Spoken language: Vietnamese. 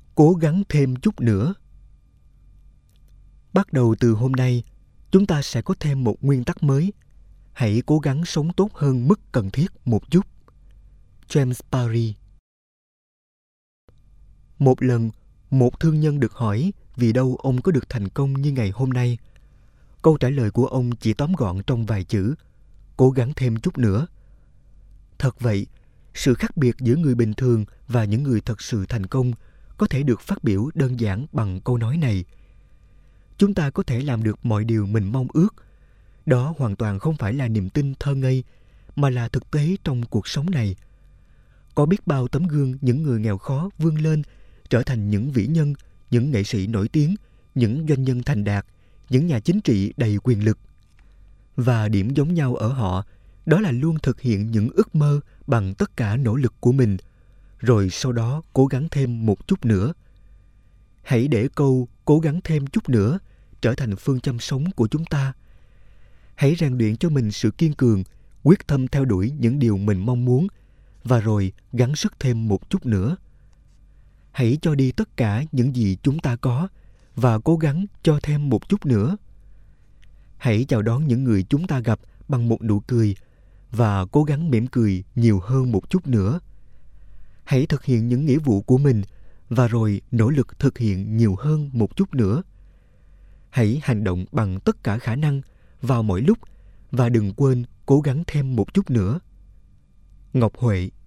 Cố gắng thêm chút nữa. Bắt đầu từ hôm nay, chúng ta sẽ có thêm một nguyên tắc mới. Hãy cố gắng sống tốt hơn mức cần thiết một chút. James Barrie. Một lần, một thương nhân được hỏi vì đâu ông có được thành công như ngày hôm nay. Câu trả lời của ông chỉ tóm gọn trong vài chữ: cố gắng thêm chút nữa. Thật vậy, sự khác biệt giữa người bình thường và những người thật sự thành công có thể được phát biểu đơn giản bằng câu nói này. Chúng ta có thể làm được mọi điều mình mong ước. Đó hoàn toàn không phải là niềm tin thơ ngây, mà là thực tế trong cuộc sống này. Có biết bao tấm gương những người nghèo khó vươn lên, trở thành những vĩ nhân, những nghệ sĩ nổi tiếng, những doanh nhân thành đạt, những nhà chính trị đầy quyền lực. Và điểm giống nhau ở họ, đó là luôn thực hiện những ước mơ bằng tất cả nỗ lực của mình, rồi sau đó cố gắng thêm một chút nữa. Hãy để câu cố gắng thêm chút nữa trở thành phương châm sống của chúng ta. Hãy rèn luyện cho mình sự kiên cường, quyết tâm theo đuổi những điều mình mong muốn, và rồi gắng sức thêm một chút nữa. Hãy cho đi tất cả những gì chúng ta có và cố gắng cho thêm một chút nữa. Hãy chào đón những người chúng ta gặp bằng một nụ cười và cố gắng mỉm cười nhiều hơn một chút nữa. Hãy thực hiện những nghĩa vụ của mình và rồi nỗ lực thực hiện nhiều hơn một chút nữa. Hãy hành động bằng tất cả khả năng vào mọi lúc và đừng quên cố gắng thêm một chút nữa. Ngọc Huệ.